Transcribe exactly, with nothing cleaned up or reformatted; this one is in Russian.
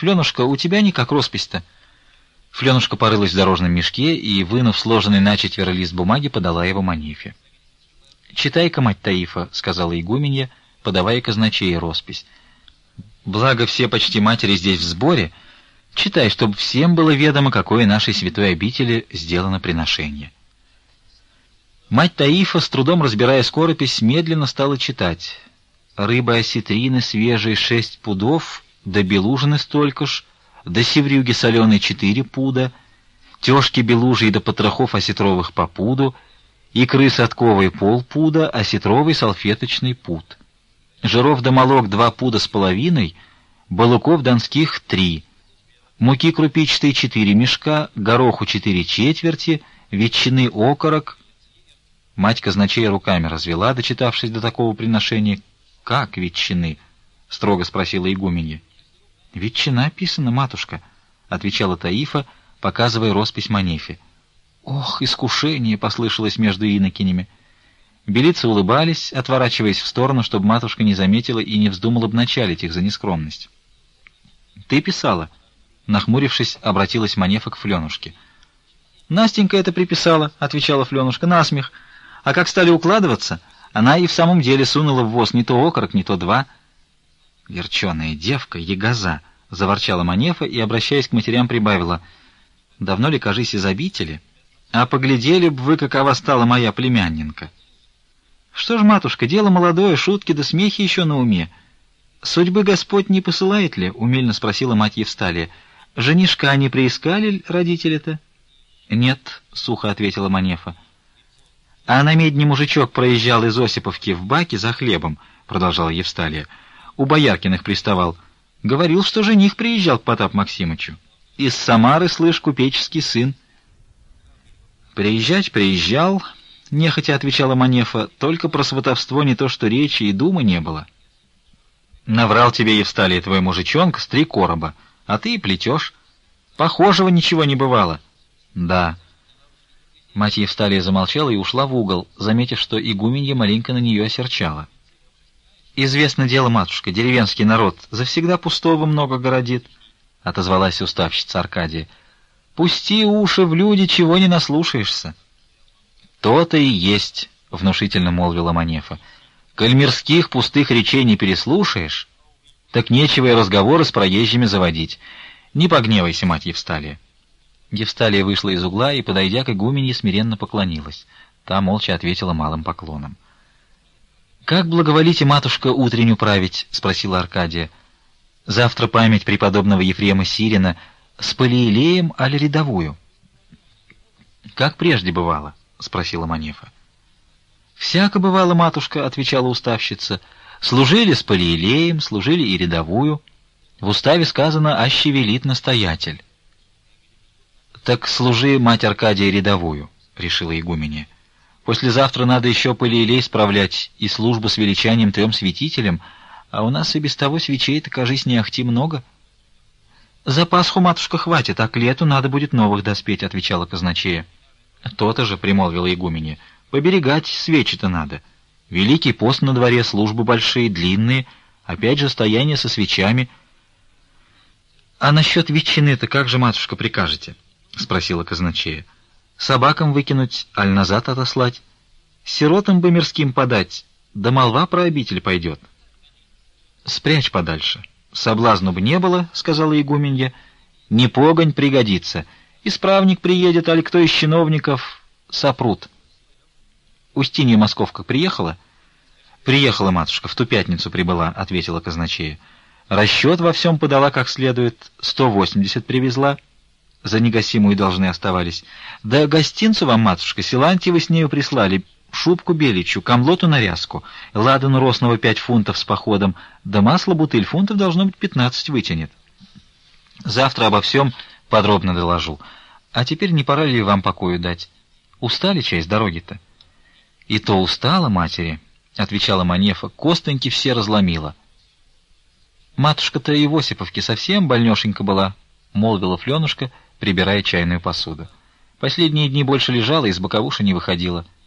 Фленушка, у тебя не как роспись-то». Фленушка порылась в дорожном мешке и, вынув сложенный начетверо лист бумаги, подала его Манефе. «Читай-ка, мать Таифа», — сказала игуменья, подавая казначею роспись. «Благо все почти матери здесь в сборе. Читай, чтобы всем было ведомо, какое нашей святой обители сделано приношение». Мать Таифа, с трудом разбирая скоропись, медленно стала читать. «Рыбы осетрины свежие шесть пудов, да белужины столько ж, да севрюги соленые четыре пуда, тёшки белужьи да потрохов осетровых по пуду, икры садковые полпуда, осетровый салфеточный пуд. Жиров да молок два пуда с половиной, балуков донских три, муки крупичатой четыре мешка, гороху четыре четверти, ветчины окорок». Мать казначея руками развела, дочитавшись до такого приношения. «Как ветчины?» — строго спросила игуменья. «Ветчина описана, матушка», — отвечала Таифа, показывая роспись Манефе. «Ох, искушение!» — послышалось между инокинями. Белицы улыбались, отворачиваясь в сторону, чтобы матушка не заметила и не вздумала бы началить их за нескромность. «Ты писала?» — нахмурившись, обратилась Манефа к Фленушке. «Настенька это приписала», — отвечала Фленушка, — «насмех. А как стали укладываться, она и в самом деле сунула в воз не то окорок, не то два». «Верченая девка, ягоза!» — заворчала Манефа и, обращаясь к матерям, прибавила. «Давно ли, кажись, из обители? А поглядели б вы, какова стала моя племянненка!» «Что ж, матушка, дело молодое, шутки да смехи еще на уме. Судьбы Господь не посылает ли?» — умильно спросила мать Евсталия. «Женишка не приискали родители-то?» «Нет», — сухо ответила Манефа. «А на медне мужичок проезжал из Осиповки в баке за хлебом», — продолжала Евсталия. «У Бояркиных приставал. Говорил, что жених приезжал к Потапу Максимычу. Из Самары, слышь, купеческий сын». «Приезжать приезжал», — нехотя отвечала Манефа, — «только про сватовство не то что речи и думы не было». «Наврал тебе, Евсталия, твой мужичонка с три короба, а ты и плетешь. Похожего ничего не бывало». «Да». Мать Евсталия замолчала и ушла в угол, заметив, что игуменья маленько на нее осерчала. «Известно дело, матушка, деревенский народ завсегда пустого много городит», — отозвалась уставщица Аркадия. «Пусти уши в люди, чего не наслушаешься». «То-то и есть», — внушительно молвила Манефа. «Коль мирских пустых речей не переслушаешь, так нечего и разговоры с проезжими заводить. Не погневайся, мать Евсталия». Евсталия вышла из угла и, подойдя к игуменье, смиренно поклонилась. Та молча ответила малым поклоном. «Как благоволите, матушка, утренню править?» — спросила Аркадия. «Завтра память преподобного Ефрема Сирина с палиелеем али рядовую?» «Как прежде бывало?» — спросила Манефа. «Всяко бывало, матушка», — отвечала уставщица. «Служили с палиелеем, служили и рядовую. В уставе сказано «аще велит настоятель». «Так служи, мать Аркадия, рядовую», — решила игуменья. «Послезавтра надо еще палиелей справлять и службу с величанием трем святителям, а у нас и без того свечей-то, кажись, не ахти много». «За Пасху, матушка, хватит, а к лету надо будет новых доспеть», — отвечала казначея. «То-то же», — примолвила игуменья, — «поберегать свечи-то надо. Великий пост на дворе, службы большие, длинные, опять же стояние со свечами». «А насчет ветчины-то как же, матушка, прикажете?» — спросила казначея. «Собакам выкинуть, аль назад отослать? Сиротам бы мирским подать, да молва про обитель пойдет». «Спрячь подальше. Соблазну бы не было», — сказала игуменья. «Не погонь пригодится. Исправник приедет, аль кто из чиновников сопрут». «Устинья Московка приехала?» «Приехала, матушка, в ту пятницу прибыла», — ответила казначея. «Расчет во всем подала как следует, сто восемьдесят привезла». За негасимую должны оставались. Да гостинцу вам, матушка, Силантьевы с нею прислали, шубку беличью, камлоту нарязку, ладану росного пять фунтов с походом, да масло бутыль фунтов должно быть пятнадцать вытянет. Завтра обо всем подробно доложу. А теперь не пора ли вам покою дать? Устали чай с дороги-то? — И то устала, матери, — отвечала Манефа, — костоньки все разломила. — Матушка-то и в Осиповке совсем больнешенька была, — молвила Фленушка, прибирая чайную посуду. Последние дни больше лежала и с боковуши не выходила.